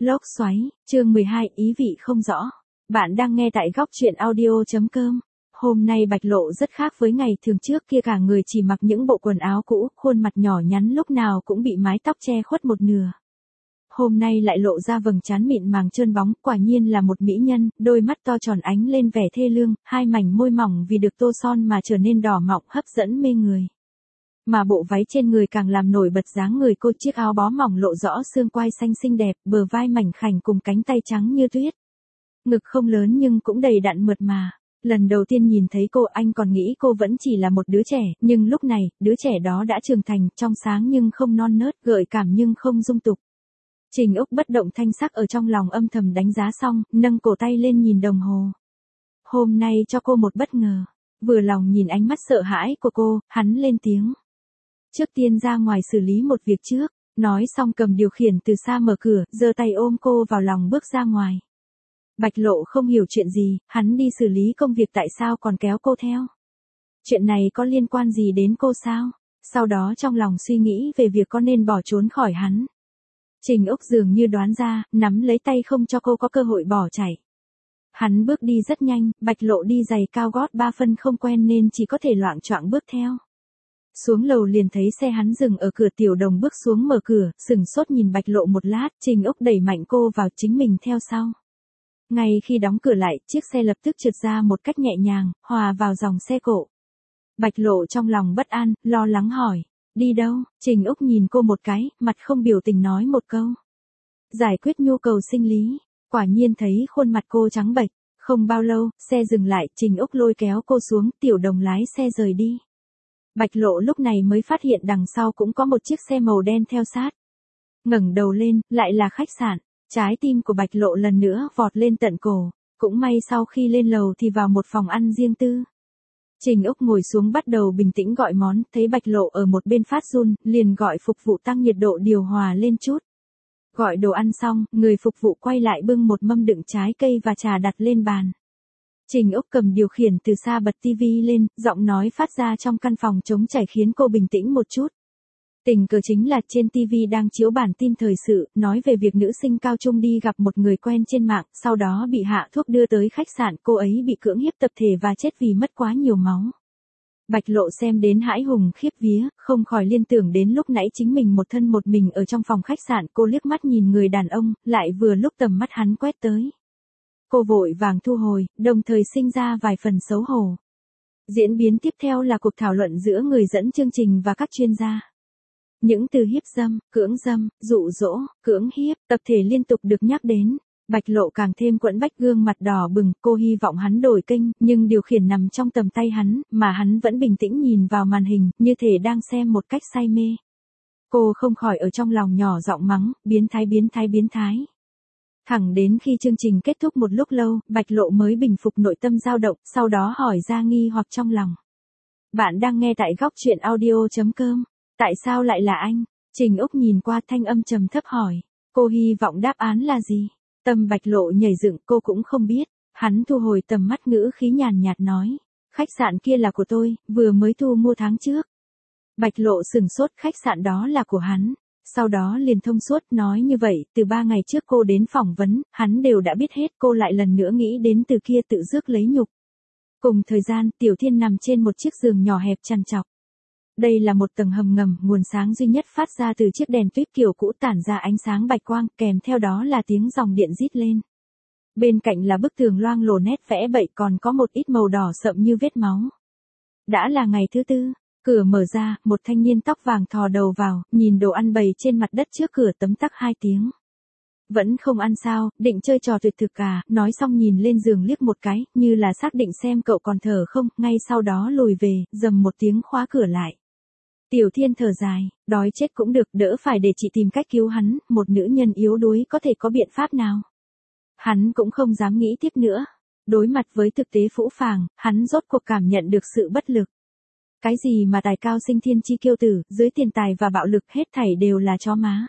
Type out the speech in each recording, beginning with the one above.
Lốc xoáy, chương 12, ý vị không rõ. Bạn đang nghe tại góc truyện audio.com. Hôm nay Bạch Lộ rất khác với ngày thường trước kia, cả người chỉ mặc những bộ quần áo cũ, khuôn mặt nhỏ nhắn lúc nào cũng bị mái tóc che khuất một nửa. Hôm nay lại lộ ra vầng trán mịn màng trơn bóng, quả nhiên là một mỹ nhân, đôi mắt to tròn ánh lên vẻ thê lương, hai mảnh môi mỏng vì được tô son mà trở nên đỏ mọng hấp dẫn mê người. Mà bộ váy trên người càng làm nổi bật dáng người cô, chiếc áo bó mỏng lộ rõ xương quai xanh xinh đẹp, bờ vai mảnh khảnh cùng cánh tay trắng như tuyết. Ngực không lớn nhưng cũng đầy đặn mượt mà. Lần đầu tiên nhìn thấy cô, anh còn nghĩ cô vẫn chỉ là một đứa trẻ, nhưng lúc này, đứa trẻ đó đã trưởng thành, trong sáng nhưng không non nớt, gợi cảm nhưng không dung tục. Trình Úc bất động thanh sắc ở trong lòng âm thầm đánh giá xong, nâng cổ tay lên nhìn đồng hồ. Hôm nay cho cô một bất ngờ. Vừa lòng nhìn ánh mắt sợ hãi của cô, hắn lên tiếng. Trước tiên ra ngoài xử lý một việc trước, nói xong cầm điều khiển từ xa mở cửa, giơ tay ôm cô vào lòng bước ra ngoài. Bạch Lộ không hiểu chuyện gì, hắn đi xử lý công việc tại sao còn kéo cô theo. Chuyện này có liên quan gì đến cô sao? Sau đó trong lòng suy nghĩ về việc có nên bỏ trốn khỏi hắn. Trình Úc dường như đoán ra, nắm lấy tay không cho cô có cơ hội bỏ chạy. Hắn bước đi rất nhanh, Bạch Lộ đi giày cao gót 3 phân không quen nên chỉ có thể loạng choạng bước theo. Xuống lầu liền thấy xe hắn dừng ở cửa, Tiểu Đồng bước xuống mở cửa, sừng sốt nhìn Bạch Lộ một lát, Trình Úc đẩy mạnh cô vào, chính mình theo sau. Ngay khi đóng cửa lại, chiếc xe lập tức trượt ra một cách nhẹ nhàng, hòa vào dòng xe cộ. Bạch Lộ trong lòng bất an, lo lắng hỏi, đi đâu? Trình Úc nhìn cô một cái, mặt không biểu tình nói một câu. Giải quyết nhu cầu sinh lý. Quả nhiên thấy khuôn mặt cô trắng bệch. Không bao lâu, xe dừng lại, Trình Úc lôi kéo cô xuống, Tiểu Đồng lái xe rời đi. Bạch Lộ lúc này mới phát hiện đằng sau cũng có một chiếc xe màu đen theo sát. Ngẩng đầu lên, lại là khách sạn. Trái tim của Bạch Lộ lần nữa vọt lên tận cổ. Cũng may sau khi lên lầu thì vào một phòng ăn riêng tư. Trình Úc ngồi xuống bắt đầu bình tĩnh gọi món, thấy Bạch Lộ ở một bên phát run, liền gọi phục vụ tăng nhiệt độ điều hòa lên chút. Gọi đồ ăn xong, người phục vụ quay lại bưng một mâm đựng trái cây và trà đặt lên bàn. Trình Úc cầm điều khiển từ xa bật tivi lên, giọng nói phát ra trong căn phòng trống trải khiến cô bình tĩnh một chút. Tình cờ chính là trên tivi đang chiếu bản tin thời sự, nói về việc nữ sinh cao trung đi gặp một người quen trên mạng, sau đó bị hạ thuốc đưa tới khách sạn, cô ấy bị cưỡng hiếp tập thể và chết vì mất quá nhiều máu. Bạch Lộ xem đến hãi hùng khiếp vía, không khỏi liên tưởng đến lúc nãy chính mình một thân một mình ở trong phòng khách sạn, cô liếc mắt nhìn người đàn ông, lại vừa lúc tầm mắt hắn quét tới. Cô vội vàng thu hồi, đồng thời sinh ra vài phần xấu hổ. Diễn biến tiếp theo là cuộc thảo luận giữa người dẫn chương trình và các chuyên gia. Những từ hiếp dâm, cưỡng dâm, dụ dỗ, cưỡng hiếp, tập thể liên tục được nhắc đến. Bạch Lộ càng thêm quẫn bách, gương mặt đỏ bừng, cô hy vọng hắn đổi kênh, nhưng điều khiển nằm trong tầm tay hắn, mà hắn vẫn bình tĩnh nhìn vào màn hình, như thể đang xem một cách say mê. Cô không khỏi ở trong lòng nhỏ giọng mắng, biến thái biến thái biến thái. Thẳng đến khi chương trình kết thúc một lúc lâu, Bạch Lộ mới bình phục nội tâm dao động, sau đó hỏi ra nghi hoặc trong lòng. Bạn đang nghe tại góc truyện audio.com. Tại sao lại là anh? Trình Úc nhìn qua, thanh âm trầm thấp hỏi. Cô hy vọng đáp án là gì? Tâm Bạch Lộ nhảy dựng, cô cũng không biết. Hắn thu hồi tầm mắt, ngữ khí nhàn nhạt nói. Khách sạn kia là của tôi, vừa mới thu mua tháng trước. Bạch Lộ sừng sốt, khách sạn đó là của hắn. Sau đó liền thông suốt, nói như vậy, từ 3 ngày trước cô đến phỏng vấn, hắn đều đã biết hết, cô lại lần nữa nghĩ đến từ kia tự rước lấy nhục. Cùng thời gian, Tiểu Thiên nằm trên một chiếc giường nhỏ hẹp trằn trọc. Đây là một tầng hầm ngầm, nguồn sáng duy nhất phát ra từ chiếc đèn tuyết kiểu cũ tản ra ánh sáng bạch quang, kèm theo đó là tiếng dòng điện rít lên. Bên cạnh là bức tường loang lổ nét vẽ bậy, còn có một ít màu đỏ sậm như vết máu. Đã là ngày thứ tư, cửa mở ra, một thanh niên tóc vàng thò đầu vào, nhìn đồ ăn bày trên mặt đất trước cửa, tấm tắc 2 tiếng. Vẫn không ăn sao, định chơi trò tuyệt thực à, nói xong nhìn lên giường liếc một cái, như là xác định xem cậu còn thở không, ngay sau đó lùi về, rầm một tiếng khóa cửa lại. Tiểu Thiên thở dài, đói chết cũng được, đỡ phải để chị tìm cách cứu hắn, một nữ nhân yếu đuối có thể có biện pháp nào. Hắn cũng không dám nghĩ tiếp nữa. Đối mặt với thực tế phũ phàng, hắn rốt cuộc cảm nhận được sự bất lực. Cái gì mà tài cao sinh thiên chi kiêu tử, dưới tiền tài và bạo lực hết thảy đều là chó má.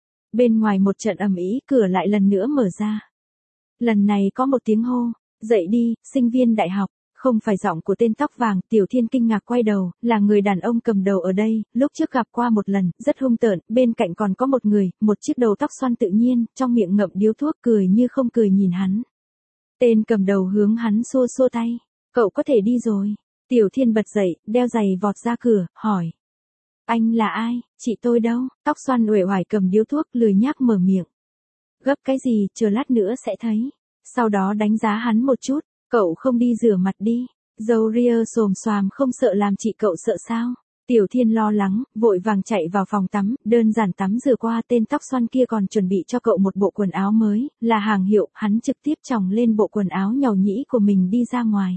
Bên ngoài một trận ầm ĩ, cửa lại lần nữa mở ra. Lần này có một tiếng hô, dậy đi, sinh viên đại học. Không phải giọng của tên tóc vàng, Tiểu Thiên kinh ngạc quay đầu, là người đàn ông cầm đầu ở đây, lúc trước gặp qua một lần, rất hung tợn, bên cạnh còn có một người, một chiếc đầu tóc xoăn tự nhiên, trong miệng ngậm điếu thuốc cười như không cười nhìn hắn. Tên cầm đầu hướng hắn xua xua tay, cậu có thể đi rồi. Tiểu Thiên bật dậy, đeo giày vọt ra cửa, hỏi. Anh là ai, chị tôi đâu? Tóc xoăn uể oải cầm điếu thuốc lười nhác mở miệng. Gấp cái gì, chờ lát nữa sẽ thấy. Sau đó đánh giá hắn một chút, cậu không đi rửa mặt đi. Dâu ria xồm xoàm không sợ làm chị cậu sợ sao? Tiểu Thiên lo lắng, vội vàng chạy vào phòng tắm, đơn giản tắm rửa qua. Tên tóc xoăn kia còn chuẩn bị cho cậu một bộ quần áo mới, là hàng hiệu, hắn trực tiếp chòng lên bộ quần áo nhàu nhĩ của mình đi ra ngoài.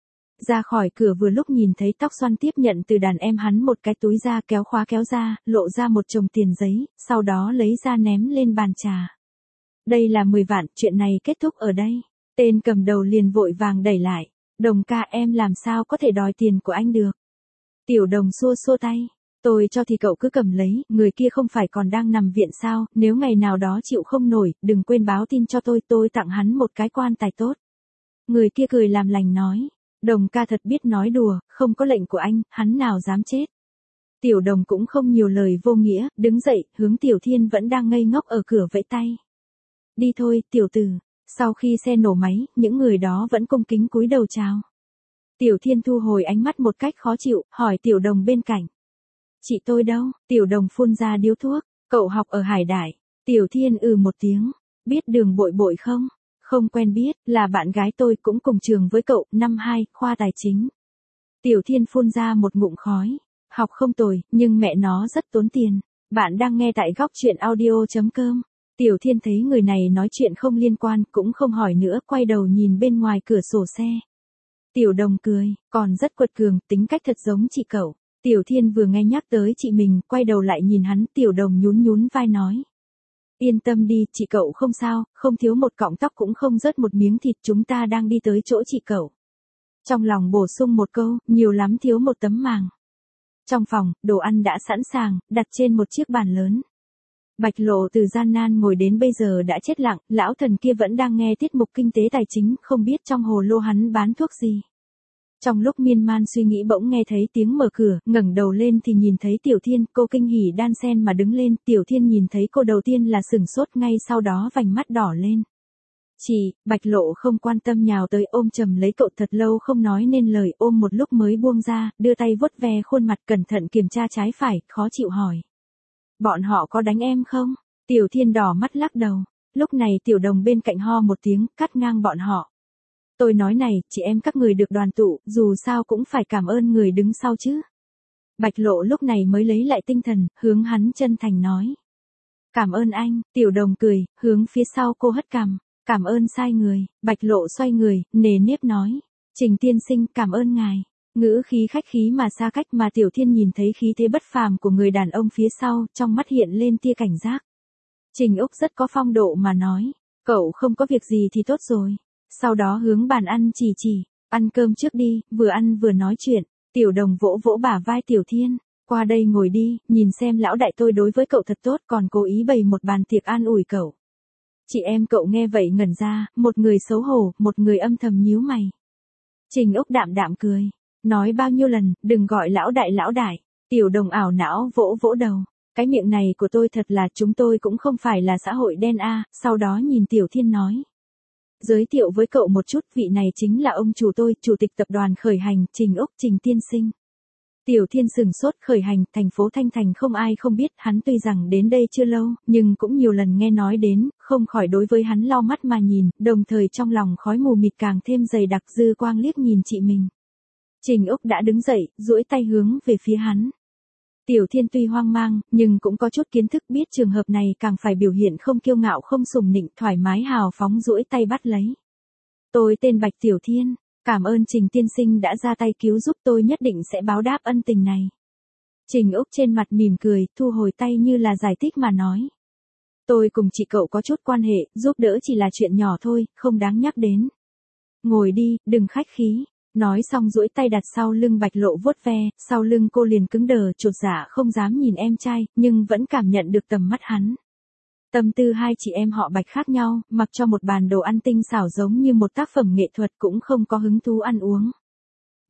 Ra khỏi cửa vừa lúc nhìn thấy tóc xoăn tiếp nhận từ đàn em hắn một cái túi da kéo khóa kéo ra, lộ ra một chồng tiền giấy, sau đó lấy ra ném lên bàn trà. Đây là 10 vạn, chuyện này kết thúc ở đây. Tên cầm đầu liền vội vàng đẩy lại. Đồng ca em làm sao có thể đòi tiền của anh được. Tiểu Đồng xua xua tay. Tôi cho thì cậu cứ cầm lấy, người kia không phải còn đang nằm viện sao, nếu ngày nào đó chịu không nổi, đừng quên báo tin cho tôi tặng hắn một cái quan tài tốt. Người kia cười làm lành nói. Đồng ca thật biết nói đùa, không có lệnh của anh, hắn nào dám chết. Tiểu Đồng cũng không nhiều lời vô nghĩa, đứng dậy, hướng Tiểu Thiên vẫn đang ngây ngốc ở cửa vẫy tay. Đi thôi, tiểu tử. Sau khi xe nổ máy, những người đó vẫn cung kính cúi đầu chào. Tiểu Thiên thu hồi ánh mắt một cách khó chịu, hỏi Tiểu Đồng bên cạnh. Chị tôi đâu? Tiểu Đồng phun ra điếu thuốc. Cậu học ở Hải Đại. Tiểu Thiên một tiếng. Biết đường Bội Bội không? Không quen biết, là bạn gái tôi cũng cùng trường với cậu, năm 2, khoa tài chính. Tiểu Thiên phun ra một ngụm khói. Học không tồi, nhưng mẹ nó rất tốn tiền. Bạn đang nghe tại góc truyện audio.com. Tiểu Thiên thấy người này nói chuyện không liên quan, cũng không hỏi nữa, quay đầu nhìn bên ngoài cửa sổ xe. Tiểu Đồng cười, còn rất quật cường, tính cách thật giống chị cậu. Tiểu Thiên vừa nghe nhắc tới chị mình, quay đầu lại nhìn hắn, Tiểu Đồng nhún nhún vai nói. Yên tâm đi, chị cậu không sao, không thiếu một cọng tóc cũng không rớt một miếng thịt, chúng ta đang đi tới chỗ chị cậu. Trong lòng bổ sung một câu, nhiều lắm thiếu một tấm màng. Trong phòng, đồ ăn đã sẵn sàng, đặt trên một chiếc bàn lớn. Bạch Lộ từ gian nan ngồi đến bây giờ đã chết lặng, lão thần kia vẫn đang nghe tiết mục kinh tế tài chính, không biết trong hồ lô hắn bán thuốc gì. Trong lúc miên man suy nghĩ bỗng nghe thấy tiếng mở cửa, ngẩng đầu lên thì nhìn thấy Tiểu Thiên, cô kinh hỉ đan sen mà đứng lên, Tiểu Thiên nhìn thấy cô đầu tiên là sửng sốt, ngay sau đó vành mắt đỏ lên. Chị, Bạch Lộ không quan tâm nhào tới ôm chầm lấy cậu thật lâu không nói nên lời, ôm một lúc mới buông ra, đưa tay vuốt ve khuôn mặt cẩn thận kiểm tra trái phải, khó chịu hỏi. Bọn họ có đánh em không? Tiểu Thiên đỏ mắt lắc đầu. Lúc này Tiểu Đồng bên cạnh ho một tiếng, cắt ngang bọn họ. Tôi nói này, chị em các người được đoàn tụ, dù sao cũng phải cảm ơn người đứng sau chứ. Bạch Lộ lúc này mới lấy lại tinh thần, hướng hắn chân thành nói. Cảm ơn anh, Tiểu Đồng cười, hướng phía sau cô hất cằm. Cảm ơn sai người. Bạch Lộ xoay người, nề nếp nói. Trình tiên sinh, cảm ơn ngài. Ngữ khí khách khí mà xa cách, mà Tiểu Thiên nhìn thấy khí thế bất phàm của người đàn ông phía sau, trong mắt hiện lên tia cảnh giác. Trình Úc rất có phong độ mà nói, cậu không có việc gì thì tốt rồi. Sau đó hướng bàn ăn chỉ, ăn cơm trước đi, vừa ăn vừa nói chuyện. Tiểu Đồng vỗ vỗ bả vai Tiểu Thiên, qua đây ngồi đi, nhìn xem lão đại tôi đối với cậu thật tốt, còn cố ý bày một bàn tiệc an ủi cậu. Chị em cậu nghe vậy ngẩn ra, một người xấu hổ, một người âm thầm nhíu mày. Trình Úc đạm đạm cười. Nói bao nhiêu lần, đừng gọi lão đại. Tiểu Đồng ảo não vỗ vỗ đầu. Cái miệng này của tôi thật là, chúng tôi cũng không phải là xã hội đen a. Sau đó nhìn Tiểu Thiên nói. Giới thiệu với cậu một chút, vị này chính là ông chủ tôi, chủ tịch tập đoàn Khởi Hành, Trình Úc, Trình tiên sinh. Tiểu Thiên sừng sốt. Khởi Hành, thành phố Thanh Thành không ai không biết, hắn tuy rằng đến đây chưa lâu, nhưng cũng nhiều lần nghe nói đến, không khỏi đối với hắn lau mắt mà nhìn, đồng thời trong lòng khói mù mịt càng thêm dày đặc, dư quang liếc nhìn chị mình. Trình Úc đã đứng dậy, duỗi tay hướng về phía hắn. Tiểu Thiên tuy hoang mang, nhưng cũng có chút kiến thức, biết trường hợp này càng phải biểu hiện không kiêu ngạo không sùng nịnh, thoải mái hào phóng duỗi tay bắt lấy. Tôi tên Bạch Tiểu Thiên, cảm ơn Trình tiên sinh đã ra tay cứu giúp, tôi nhất định sẽ báo đáp ân tình này. Trình Úc trên mặt mỉm cười, thu hồi tay như là giải thích mà nói. Tôi cùng chị cậu có chút quan hệ, giúp đỡ chỉ là chuyện nhỏ thôi, không đáng nhắc đến. Ngồi đi, đừng khách khí. Nói xong duỗi tay đặt sau lưng Bạch Lộ vuốt ve, sau lưng cô liền cứng đờ, chột dạ không dám nhìn em trai, nhưng vẫn cảm nhận được tầm mắt hắn. Tâm tư hai chị em họ Bạch khác nhau, mặc cho một bàn đồ ăn tinh xảo giống như một tác phẩm nghệ thuật cũng không có hứng thú ăn uống.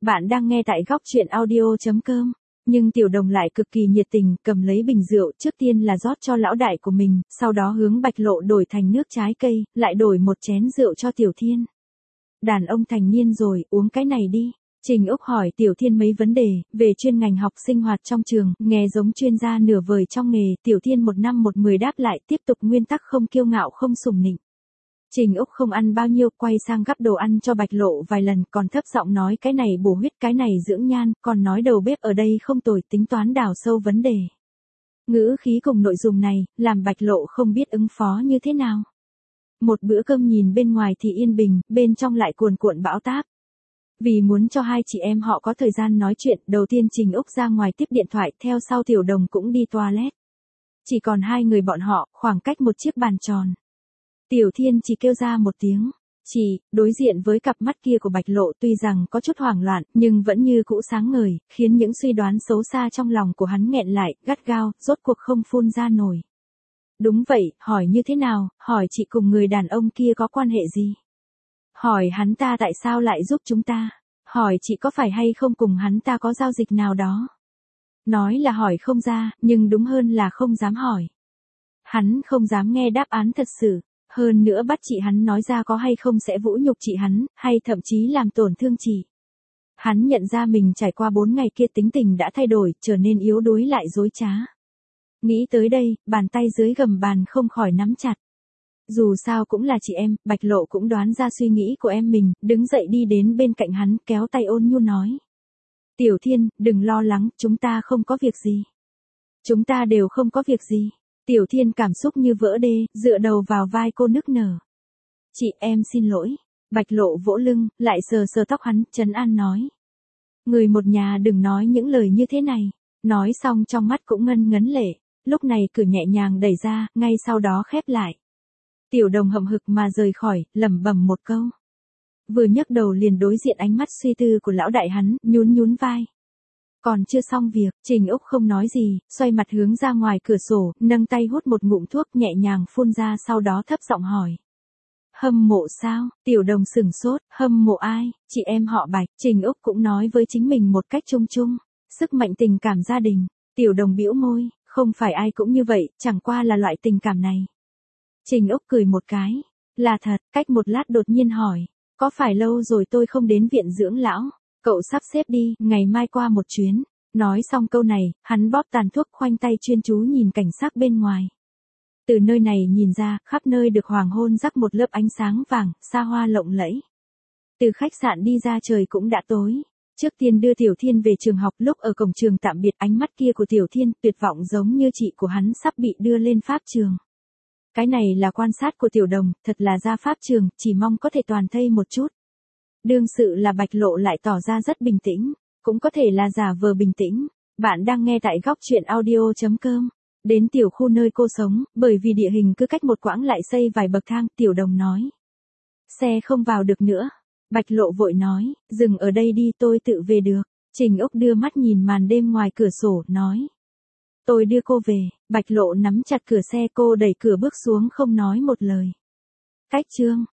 Bạn đang nghe tại góc chuyện audio.com. Nhưng Tiểu Đồng lại cực kỳ nhiệt tình, cầm lấy bình rượu, trước tiên là rót cho lão đại của mình, sau đó hướng Bạch Lộ đổi thành nước trái cây, lại đổi một chén rượu cho Tiểu Thiên. Đàn ông thành niên rồi, uống cái này đi. Trình Úc hỏi Tiểu Thiên mấy vấn đề, về chuyên ngành học sinh hoạt trong trường, nghe giống chuyên gia nửa vời trong nghề, Tiểu Thiên 1 năm 1 10 đáp lại, tiếp tục nguyên tắc không kiêu ngạo không sùng nịnh. Trình Úc không ăn bao nhiêu, quay sang gắp đồ ăn cho Bạch Lộ vài lần, còn thấp giọng nói cái này bổ huyết, cái này dưỡng nhan, còn nói đầu bếp ở đây không tồi, tính toán đào sâu vấn đề. Ngữ khí cùng nội dung này, làm Bạch Lộ không biết ứng phó như thế nào. Một bữa cơm nhìn bên ngoài thì yên bình, bên trong lại cuồn cuộn bão táp. Vì muốn cho hai chị em họ có thời gian nói chuyện, đầu tiên Trình Úc ra ngoài tiếp điện thoại, theo sau Tiểu Đồng cũng đi toilet. Chỉ còn hai người bọn họ, khoảng cách một chiếc bàn tròn. Tiểu Thiên chỉ kêu ra một tiếng. Chỉ, đối diện với cặp mắt kia của Bạch Lộ tuy rằng có chút hoảng loạn, nhưng vẫn như cũ sáng ngời, khiến những suy đoán xấu xa trong lòng của hắn nghẹn lại, gắt gao, rốt cuộc không phun ra nổi. Đúng vậy, hỏi như thế nào, hỏi chị cùng người đàn ông kia có quan hệ gì? Hỏi hắn ta tại sao lại giúp chúng ta? Hỏi chị có phải hay không cùng hắn ta có giao dịch nào đó? Nói là hỏi không ra, nhưng đúng hơn là không dám hỏi. Hắn không dám nghe đáp án thật sự. Hơn nữa bắt chị hắn nói ra có hay không sẽ vũ nhục chị hắn, hay thậm chí làm tổn thương chị. Hắn nhận ra mình trải qua 4 ngày kia tính tình đã thay đổi, trở nên yếu đuối lại dối trá. Nghĩ tới đây, bàn tay dưới gầm bàn không khỏi nắm chặt. Dù sao cũng là chị em, Bạch Lộ cũng đoán ra suy nghĩ của em mình, đứng dậy đi đến bên cạnh hắn, kéo tay ôn nhu nói. Tiểu Thiên, đừng lo lắng, chúng ta không có việc gì. Chúng ta đều không có việc gì. Tiểu Thiên cảm xúc như vỡ đê, dựa đầu vào vai cô nức nở. Chị, em xin lỗi. Bạch Lộ vỗ lưng, lại sờ sờ tóc hắn, trấn an nói. Người một nhà đừng nói những lời như thế này. Nói xong trong mắt cũng ngân ngấn lệ. Lúc này cửa nhẹ nhàng đẩy ra, ngay sau đó khép lại. Tiểu Đồng hậm hực mà rời khỏi, lẩm bẩm một câu. Vừa nhấc đầu liền đối diện ánh mắt suy tư của lão đại hắn, nhún vai. Còn chưa xong việc, Trình Úc không nói gì, xoay mặt hướng ra ngoài cửa sổ, nâng tay hút một ngụm thuốc nhẹ nhàng phun ra, sau đó thấp giọng hỏi. Hâm mộ sao? Tiểu Đồng sửng sốt, hâm mộ ai? Chị em họ Bạch. Trình Úc cũng nói với chính mình một cách chung chung. Sức mạnh tình cảm gia đình. Tiểu Đồng bĩu môi, không phải ai cũng như vậy, chẳng qua là loại tình cảm này. Trình Úc cười một cái. Là thật, cách một lát đột nhiên hỏi. Có phải lâu rồi tôi không đến viện dưỡng lão? Cậu sắp xếp đi, ngày mai qua một chuyến. Nói xong câu này, hắn bóp tàn thuốc, khoanh tay chuyên chú nhìn cảnh sắc bên ngoài. Từ nơi này nhìn ra, khắp nơi được hoàng hôn rắc một lớp ánh sáng vàng, xa hoa lộng lẫy. Từ khách sạn đi ra trời cũng đã tối. Trước tiên đưa Tiểu Thiên về trường học, lúc ở cổng trường tạm biệt, ánh mắt kia của Tiểu Thiên tuyệt vọng giống như chị của hắn sắp bị đưa lên pháp trường. Cái này là quan sát của Tiểu Đồng, thật là ra pháp trường, chỉ mong có thể toàn thây một chút. Đương sự là Bạch Lộ lại tỏ ra rất bình tĩnh, cũng có thể là giả vờ bình tĩnh. Bạn đang nghe tại góc chuyện audio.com. Đến tiểu khu nơi cô sống, bởi vì địa hình cứ cách một quãng lại xây vài bậc thang, Tiểu Đồng nói. Xe không vào được nữa. Bạch Lộ vội nói, dừng ở đây đi, tôi tự về được. Trình Úc đưa mắt nhìn màn đêm ngoài cửa sổ, nói. Tôi đưa cô về. Bạch Lộ nắm chặt cửa xe, cô đẩy cửa bước xuống không nói một lời. Cách chương.